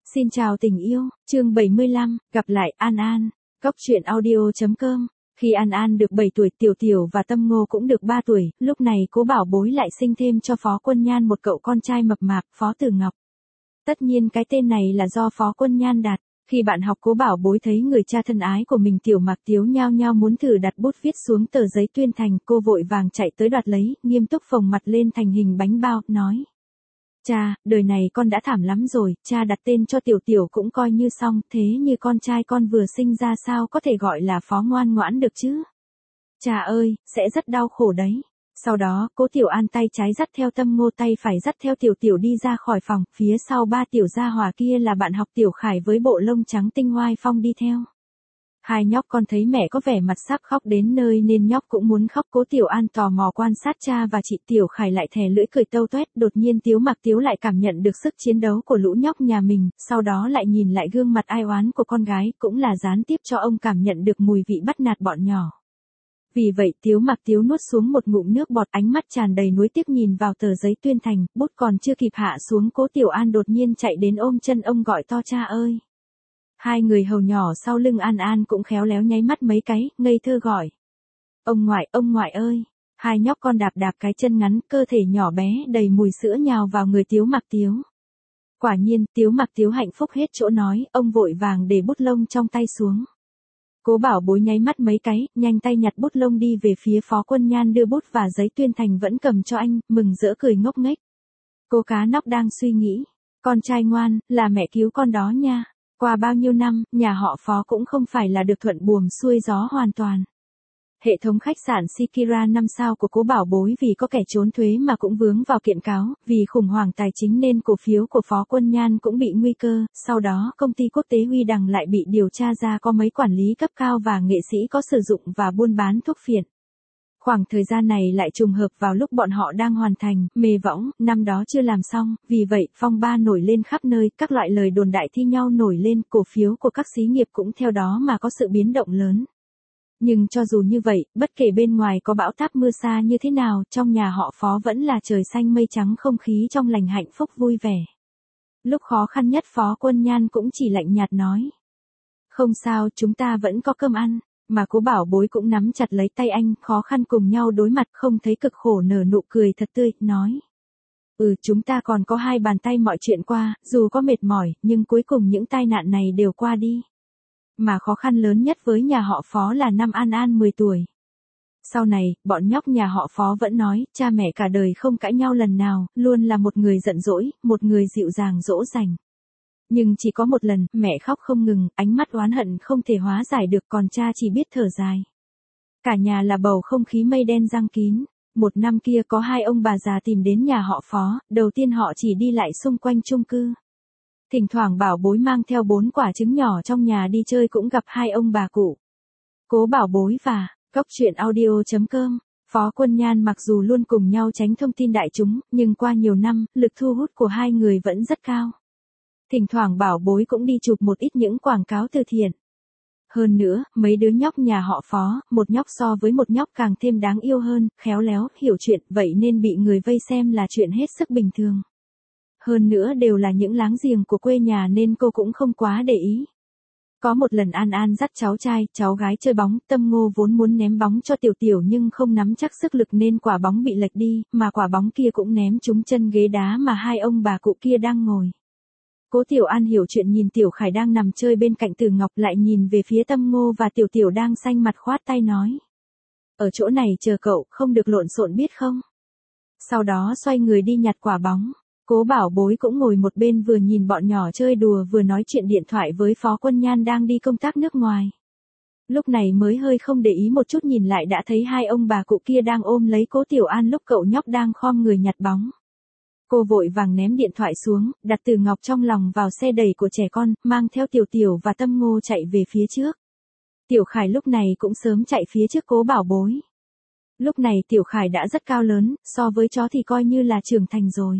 Xin chào tình yêu, chương 75, gặp lại An An. Góc truyện audio.com. Khi An An được 7 tuổi, Tiểu Tiểu và Tâm Ngô cũng được 3 tuổi, lúc này Cố Bảo Bối lại sinh thêm cho Phó Quân Nhan một cậu con trai mập mạp, Phó Tử Ngọc. Tất nhiên cái tên này là do Phó Quân Nhan đặt. Khi bạn học Cố Bảo Bối thấy người cha thân ái của mình Tiểu Mạc Tiếu nhao nhao muốn thử đặt bút viết xuống tờ giấy tuyên thành, cô vội vàng chạy tới đoạt lấy, nghiêm túc phồng mặt lên thành hình bánh bao, nói. Cha, đời này con đã thảm lắm rồi, cha đặt tên cho Tiểu Tiểu cũng coi như xong, thế như con trai con vừa sinh ra sao có thể gọi là Phó ngoan ngoãn được chứ? Cha ơi, sẽ rất đau khổ đấy. Sau đó, Cố Tiểu An tay trái dắt theo Tâm Ngô, tay phải dắt theo Tiểu Tiểu đi ra khỏi phòng, phía sau ba tiểu gia hỏa kia là bạn học Tiểu Khải với bộ lông trắng tinh oai phong đi theo. Hai nhóc con thấy mẹ có vẻ mặt sắp khóc đến nơi nên nhóc cũng muốn khóc. Cố Tiểu An tò mò quan sát cha và chị, Tiểu Khải lại thè lưỡi cười tâu toét. Đột nhiên Tiếu Mạc Tiếu lại cảm nhận được sức chiến đấu của lũ nhóc nhà mình, sau đó lại nhìn lại gương mặt ai oán của con gái, cũng là gián tiếp cho ông cảm nhận được mùi vị bắt nạt bọn nhỏ. Vì vậy Tiếu Mạc Tiếu nuốt xuống một ngụm nước bọt, ánh mắt tràn đầy nuối tiếc nhìn vào tờ giấy tuyên thành, bút còn chưa kịp hạ xuống, Cố Tiểu An đột nhiên chạy đến ôm chân ông gọi to cha ơi. Hai người hầu nhỏ sau lưng An An cũng khéo léo nháy mắt mấy cái, ngây thơ gọi. Ông ngoại ơi. Hai nhóc con đạp đạp cái chân ngắn, cơ thể nhỏ bé đầy mùi sữa nhào vào người Tiếu Mạc Tiếu. Quả nhiên, Tiếu Mạc Tiếu hạnh phúc hết chỗ nói, ông vội vàng để bút lông trong tay xuống. Cố Bảo Bối nháy mắt mấy cái, nhanh tay nhặt bút lông đi về phía Phó Quân Nhan, đưa bút và giấy tuyên thành vẫn cầm cho anh, mừng rỡ cười ngốc nghếch. Cô cá nóc đang suy nghĩ, con trai ngoan, là mẹ cứu con đó nha. Qua bao nhiêu năm, nhà họ Phó cũng không phải là được thuận buồm xuôi gió hoàn toàn. Hệ thống khách sạn Sikira 5 sao của Cố Bảo Bối vì có kẻ trốn thuế mà cũng vướng vào kiện cáo, vì khủng hoảng tài chính nên cổ phiếu của Phó Quân Nhan cũng bị nguy cơ, sau đó công ty quốc tế Huy Đằng lại bị điều tra ra có mấy quản lý cấp cao và nghệ sĩ có sử dụng và buôn bán thuốc phiện. Khoảng thời gian này lại trùng hợp vào lúc bọn họ đang hoàn thành, mê võng, năm đó chưa làm xong, vì vậy, phong ba nổi lên khắp nơi, các loại lời đồn đại thi nhau nổi lên, cổ phiếu của các xí nghiệp cũng theo đó mà có sự biến động lớn. Nhưng cho dù như vậy, bất kể bên ngoài có bão táp mưa sa như thế nào, trong nhà họ Phó vẫn là trời xanh mây trắng, không khí trong lành, hạnh phúc vui vẻ. Lúc khó khăn nhất Phó Quân Nhan cũng chỉ lạnh nhạt nói. Không sao, chúng ta vẫn có cơm ăn. Mà Cố Bảo Bối cũng nắm chặt lấy tay anh, khó khăn cùng nhau đối mặt, không thấy cực khổ, nở nụ cười thật tươi, nói. Chúng ta còn có hai bàn tay mọi chuyện qua, dù có mệt mỏi, nhưng cuối cùng những tai nạn này đều qua đi. Mà khó khăn lớn nhất với nhà họ Phó là năm An An 10 tuổi. Sau này, bọn nhóc nhà họ Phó vẫn nói, cha mẹ cả đời không cãi nhau lần nào, luôn là một người giận dỗi, một người dịu dàng dỗ dành. Nhưng chỉ có một lần, mẹ khóc không ngừng, ánh mắt oán hận không thể hóa giải được, còn cha chỉ biết thở dài. Cả nhà là bầu không khí mây đen giăng kín. Một năm kia có hai ông bà già tìm đến nhà họ Phó, đầu tiên họ chỉ đi lại xung quanh chung cư. Thỉnh thoảng Bảo Bối mang theo 4 quả trứng nhỏ trong nhà đi chơi cũng gặp hai ông bà cụ. Cố Bảo Bối và Góc truyện audio.com. Phó Quân Nhan mặc dù luôn cùng nhau tránh thông tin đại chúng, nhưng qua nhiều năm, lực thu hút của hai người vẫn rất cao. Thỉnh thoảng Bảo Bối cũng đi chụp một ít những quảng cáo từ thiện. Hơn nữa, mấy đứa nhóc nhà họ Phó, một nhóc so với một nhóc càng thêm đáng yêu hơn, khéo léo, hiểu chuyện, vậy nên bị người vây xem là chuyện hết sức bình thường. Hơn nữa đều là những láng giềng của quê nhà nên cô cũng không quá để ý. Có một lần An An dắt cháu trai, cháu gái chơi bóng, Tâm Ngô vốn muốn ném bóng cho Tiểu Tiểu nhưng không nắm chắc sức lực nên quả bóng bị lệch đi, mà quả bóng kia cũng ném trúng chân ghế đá mà hai ông bà cụ kia đang ngồi. Cố Tiểu An hiểu chuyện nhìn Tiểu Khải đang nằm chơi bên cạnh Tử Ngọc, lại nhìn về phía Tâm Ngô và Tiểu Tiểu đang xanh mặt khoát tay nói. Ở chỗ này chờ cậu, không được lộn xộn biết không? Sau đó xoay người đi nhặt quả bóng. Cố Bảo Bối cũng ngồi một bên vừa nhìn bọn nhỏ chơi đùa vừa nói chuyện điện thoại với Phó Quân Nhan đang đi công tác nước ngoài. Lúc này mới hơi không để ý một chút nhìn lại đã thấy hai ông bà cụ kia đang ôm lấy Cố Tiểu An lúc cậu nhóc đang khom người nhặt bóng. Cô vội vàng ném điện thoại xuống, đặt Tử Ngọc trong lòng vào xe đẩy của trẻ con, mang theo Tiểu Tiểu và Tâm Ngô chạy về phía trước. Tiểu Khải lúc này cũng sớm chạy phía trước Cố Bảo Bối. Lúc này Tiểu Khải đã rất cao lớn, so với chó thì coi như là trưởng thành rồi.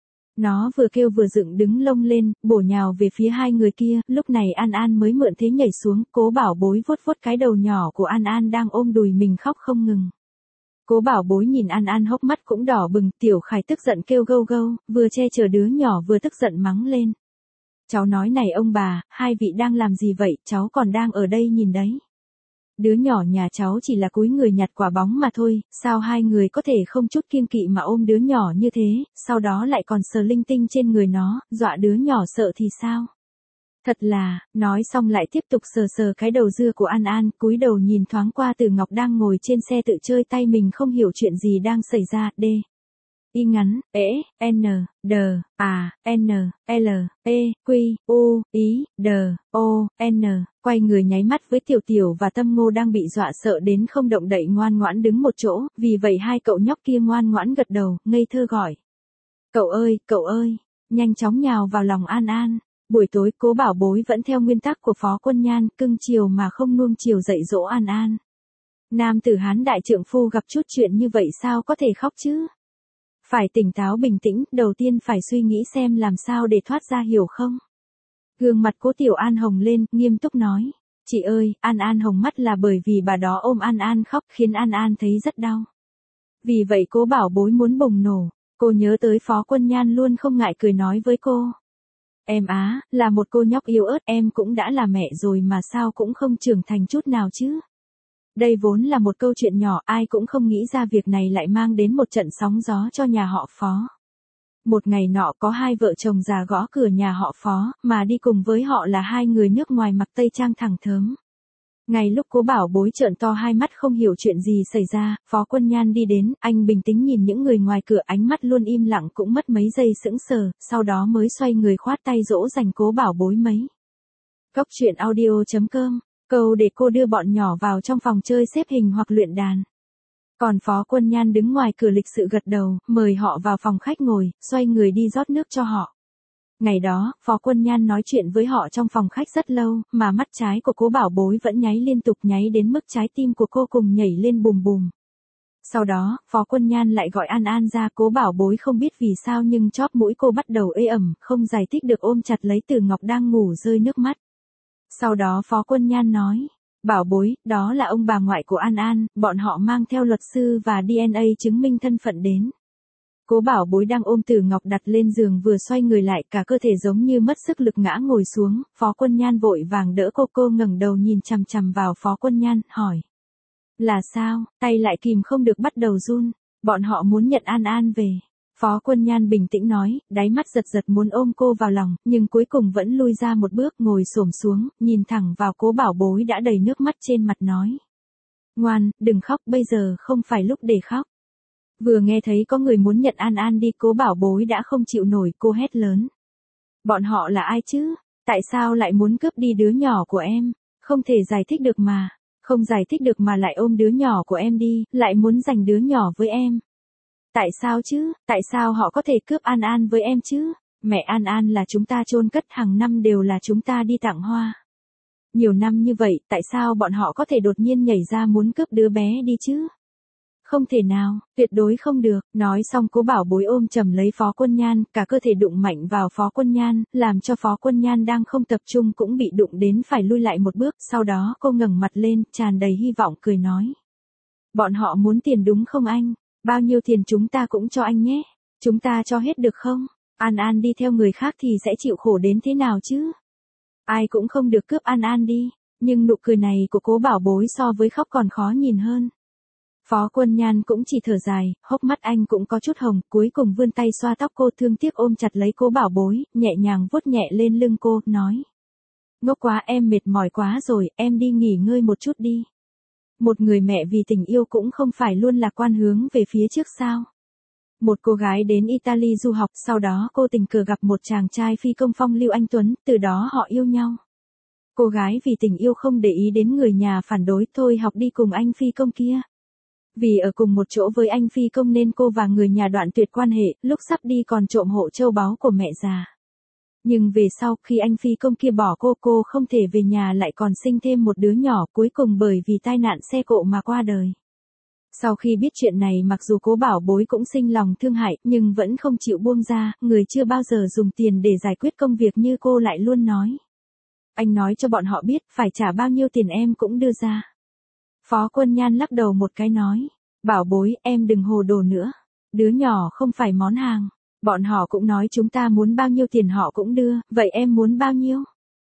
Nó vừa kêu vừa dựng đứng lông lên, bổ nhào về phía hai người kia, lúc này An An mới mượn thế nhảy xuống, Cố Bảo Bối vuốt vuốt cái đầu nhỏ của An An đang ôm đùi mình khóc không ngừng. Cố Bảo Bối nhìn An An hốc mắt cũng đỏ bừng, Tiểu Khải tức giận kêu gâu gâu, vừa che chở đứa nhỏ vừa tức giận mắng lên. Cháu nói này ông bà, hai vị đang làm gì vậy, cháu còn đang ở đây nhìn đấy. Đứa nhỏ nhà cháu chỉ là cúi người nhặt quả bóng mà thôi, sao hai người có thể không chút kiêng kỵ mà ôm đứa nhỏ như thế, sau đó lại còn sờ linh tinh trên người nó, dọa đứa nhỏ sợ thì sao? Thật là, nói xong lại tiếp tục sờ sờ cái đầu dưa của An An, cúi đầu nhìn thoáng qua Từ Ngọc đang ngồi trên xe tự chơi tay mình không hiểu chuyện gì đang xảy ra, Y ngắn, N, D, A, N, L, E, Q, U, I, D, O, N, quay người nháy mắt với Tiểu Tiểu và Tâm Ngô đang bị dọa sợ đến không động đậy ngoan ngoãn đứng một chỗ, vì vậy hai cậu nhóc kia ngoan ngoãn gật đầu, ngây thơ gọi. Cậu ơi, nhanh chóng nhào vào lòng An An. Buổi tối Cố Bảo Bối vẫn theo nguyên tắc của Phó Quân Nhan, cưng chiều mà không nuông chiều dạy dỗ An An. Nam tử Hán đại trượng phu gặp chút chuyện như vậy sao có thể khóc chứ? Phải tỉnh táo bình tĩnh, đầu tiên phải suy nghĩ xem làm sao để thoát ra hiểu không? Gương mặt Cố Tiểu An hồng lên, nghiêm túc nói. Chị ơi, An An hồng mắt là bởi vì bà đó ôm An An khóc khiến An An thấy rất đau. Vì vậy Cố Bảo Bối muốn bùng nổ. Cô nhớ tới Phó Quân Nhan luôn không ngại cười nói với cô. Em á, là một cô nhóc yếu ớt, em cũng đã là mẹ rồi mà sao cũng không trưởng thành chút nào chứ. Đây vốn là một câu chuyện nhỏ, ai cũng không nghĩ ra việc này lại mang đến một trận sóng gió cho nhà họ Phó. Một ngày nọ có hai vợ chồng già gõ cửa nhà họ Phó, mà đi cùng với họ là hai người nước ngoài mặc tây trang thẳng thớm. Ngay lúc Cố Bảo Bối trợn to hai mắt không hiểu chuyện gì xảy ra, Phó Quân Nhan đi đến, anh bình tĩnh nhìn những người ngoài cửa, ánh mắt luôn im lặng cũng mất mấy giây sững sờ, sau đó mới xoay người khoát tay dỗ dành Cố Bảo Bối mấy. Cốc truyện audio.com, câu để cô đưa bọn nhỏ vào trong phòng chơi xếp hình hoặc luyện đàn. Còn Phó Quân Nhan đứng ngoài cửa lịch sự gật đầu, mời họ vào phòng khách ngồi, xoay người đi rót nước cho họ. Ngày đó, Phó Quân Nhan nói chuyện với họ trong phòng khách rất lâu, mà mắt trái của Cố Bảo Bối vẫn nháy liên tục, nháy đến mức trái tim của cô cùng nhảy lên bùm bùm. Sau đó, Phó Quân Nhan lại gọi An An ra, Cố Bảo Bối không biết vì sao nhưng chóp mũi cô bắt đầu ê ẩm, không giải thích được ôm chặt lấy Từ Ngọc đang ngủ rơi nước mắt. Sau đó Phó Quân Nhan nói, Bảo Bối, đó là ông bà ngoại của An An, bọn họ mang theo luật sư và DNA chứng minh thân phận đến. Cố Bảo Bối đang ôm Từ Ngọc đặt lên giường vừa xoay người lại, cả cơ thể giống như mất sức lực ngã ngồi xuống, Phó Quân Nhan vội vàng đỡ cô ngẩng đầu nhìn chằm chằm vào Phó Quân Nhan, hỏi. Là sao, tay lại kìm không được bắt đầu run, bọn họ muốn nhận An An về. Phó Quân Nhan bình tĩnh nói, đáy mắt giật giật muốn ôm cô vào lòng, nhưng cuối cùng vẫn lui ra một bước, ngồi xổm xuống, nhìn thẳng vào Cố Bảo Bối đã đầy nước mắt trên mặt nói. Ngoan, đừng khóc, bây giờ không phải lúc để khóc. Vừa nghe thấy có người muốn nhận An An đi, Cố Bảo Bối đã không chịu nổi, cô hét lớn. Bọn họ là ai chứ? Tại sao lại muốn cướp đi đứa nhỏ của em? Không thể giải thích được mà. Không giải thích được mà lại ôm đứa nhỏ của em đi, lại muốn giành đứa nhỏ với em. Tại sao chứ? Tại sao họ có thể cướp An An với em chứ? Mẹ An An là chúng ta chôn cất, hàng năm đều là chúng ta đi tặng hoa. Nhiều năm như vậy, tại sao bọn họ có thể đột nhiên nhảy ra muốn cướp đứa bé đi chứ? Không thể nào, tuyệt đối không được. Nói xong Cố Bảo Bối ôm chầm lấy Phó Quân Nhan, cả cơ thể đụng mạnh vào Phó Quân Nhan, làm cho Phó Quân Nhan đang không tập trung cũng bị đụng đến phải lui lại một bước, sau đó cô ngẩng mặt lên, tràn đầy hy vọng cười nói. Bọn họ muốn tiền đúng không anh? Bao nhiêu tiền chúng ta cũng cho anh nhé. Chúng ta cho hết được không? An An đi theo người khác thì sẽ chịu khổ đến thế nào chứ? Ai cũng không được cướp An An đi. Nhưng nụ cười này của Cố Bảo Bối so với khóc còn khó nhìn hơn. Phó Quân Nhan cũng chỉ thở dài, hốc mắt anh cũng có chút hồng, cuối cùng vươn tay xoa tóc cô, thương tiếc ôm chặt lấy Cố Bảo Bối, nhẹ nhàng vuốt nhẹ lên lưng cô, nói. Ngốc quá, em mệt mỏi quá rồi, em đi nghỉ ngơi một chút đi. Một người mẹ vì tình yêu cũng không phải luôn lạc quan hướng về phía trước sao. Một cô gái đến Italy du học, sau đó cô tình cờ gặp một chàng trai phi công phong lưu anh tuấn, từ đó họ yêu nhau. Cô gái vì tình yêu không để ý đến người nhà phản đối, thôi học đi cùng anh phi công kia. Vì ở cùng một chỗ với anh phi công nên cô và người nhà đoạn tuyệt quan hệ, lúc sắp đi còn trộm hộ châu báu của mẹ già. Nhưng về sau, khi anh phi công kia bỏ cô không thể về nhà lại còn sinh thêm một đứa nhỏ, cuối cùng bởi vì tai nạn xe cộ mà qua đời. Sau khi biết chuyện này, mặc dù Cố Bảo Bối cũng sinh lòng thương hại, nhưng vẫn không chịu buông ra, người chưa bao giờ dùng tiền để giải quyết công việc như cô lại luôn nói. Anh nói cho bọn họ biết, phải trả bao nhiêu tiền em cũng đưa ra. Phó Quân Nhan lắc đầu một cái nói, Bảo Bối, em đừng hồ đồ nữa. Đứa nhỏ không phải món hàng. Bọn họ cũng nói chúng ta muốn bao nhiêu tiền họ cũng đưa, vậy em muốn bao nhiêu?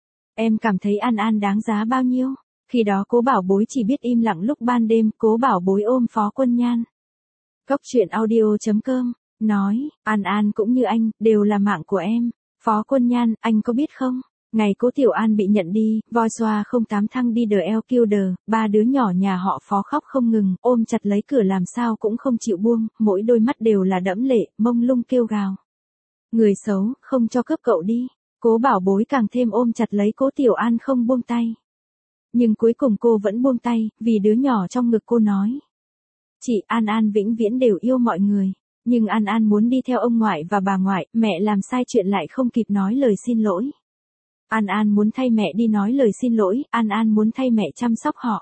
Em cảm thấy An An đáng giá bao nhiêu? Khi đó Cố Bảo Bối chỉ biết im lặng lúc ban đêm, Cố Bảo Bối ôm Phó Quân Nhan. Cốc truyện audio.com, nói, An An cũng như anh, đều là mạng của em. Phó Quân Nhan, anh có biết không? Ngày Cố Tiểu An bị nhận đi, voi xoa 08 thăng đi đờ eo kêu đờ, ba đứa nhỏ nhà họ Phó khóc không ngừng, ôm chặt lấy cửa làm sao cũng không chịu buông, mỗi đôi mắt đều là đẫm lệ, mông lung kêu gào. Người xấu, không cho cướp cậu đi. Cố Bảo Bối càng thêm ôm chặt lấy Cố Tiểu An không buông tay. Nhưng cuối cùng cô vẫn buông tay, vì đứa nhỏ trong ngực cô nói. Chị An An vĩnh viễn đều yêu mọi người. Nhưng An An muốn đi theo ông ngoại và bà ngoại, mẹ làm sai chuyện lại không kịp nói lời xin lỗi. An An muốn thay mẹ đi nói lời xin lỗi, An An muốn thay mẹ chăm sóc họ.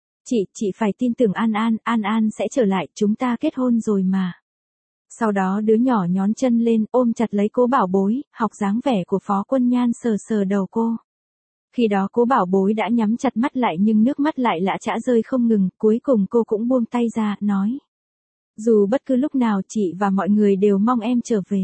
Chị phải tin tưởng An An sẽ trở lại, chúng ta kết hôn rồi mà. Sau đó đứa nhỏ nhón chân lên, ôm chặt lấy Cố Bảo Bối, học dáng vẻ của Phó Quân Nhan sờ sờ đầu cô. Khi đó Cố Bảo Bối đã nhắm chặt mắt lại nhưng nước mắt lại lã chã rơi không ngừng, cuối cùng cô cũng buông tay ra, nói. Dù bất cứ lúc nào chị và mọi người đều mong em trở về.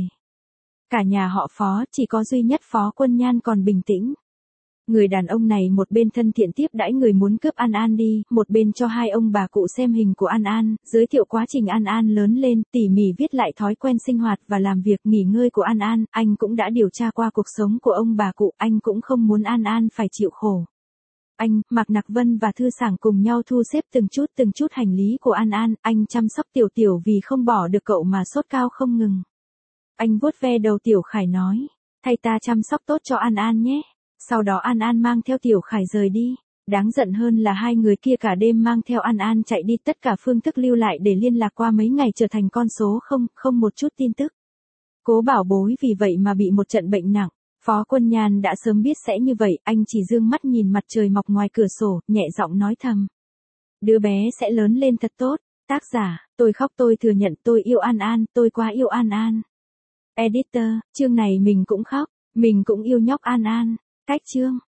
Cả nhà họ Phó, chỉ có duy nhất Phó Quân Nhan còn bình tĩnh. Người đàn ông này một bên thân thiện tiếp đãi người muốn cướp An An đi, một bên cho hai ông bà cụ xem hình của An An, giới thiệu quá trình An An lớn lên, tỉ mỉ viết lại thói quen sinh hoạt và làm việc nghỉ ngơi của An An, anh cũng đã điều tra qua cuộc sống của ông bà cụ, anh cũng không muốn An An phải chịu khổ. Anh, Mạc Nặc Vân và Thư Sảng cùng nhau thu xếp từng chút hành lý của An An, anh chăm sóc Tiểu Tiểu vì không bỏ được cậu mà sốt cao không ngừng. Anh vuốt ve đầu Tiểu Khải nói, thay ta chăm sóc tốt cho An An nhé. Sau đó An An mang theo Tiểu Khải rời đi. Đáng giận hơn là hai người kia cả đêm mang theo An An chạy đi, tất cả phương thức lưu lại để liên lạc qua mấy ngày trở thành con số không một chút tin tức. Cố Bảo Bối vì vậy mà bị một trận bệnh nặng. Phó Quân Nhan đã sớm biết sẽ như vậy, anh chỉ dương mắt nhìn mặt trời mọc ngoài cửa sổ, nhẹ giọng nói thầm. Đứa bé sẽ lớn lên thật tốt. Tác giả, tôi khóc tôi thừa nhận tôi yêu An An, tôi quá yêu An An. Editor, chương này mình cũng khóc, mình cũng yêu nhóc An An. Cách chương.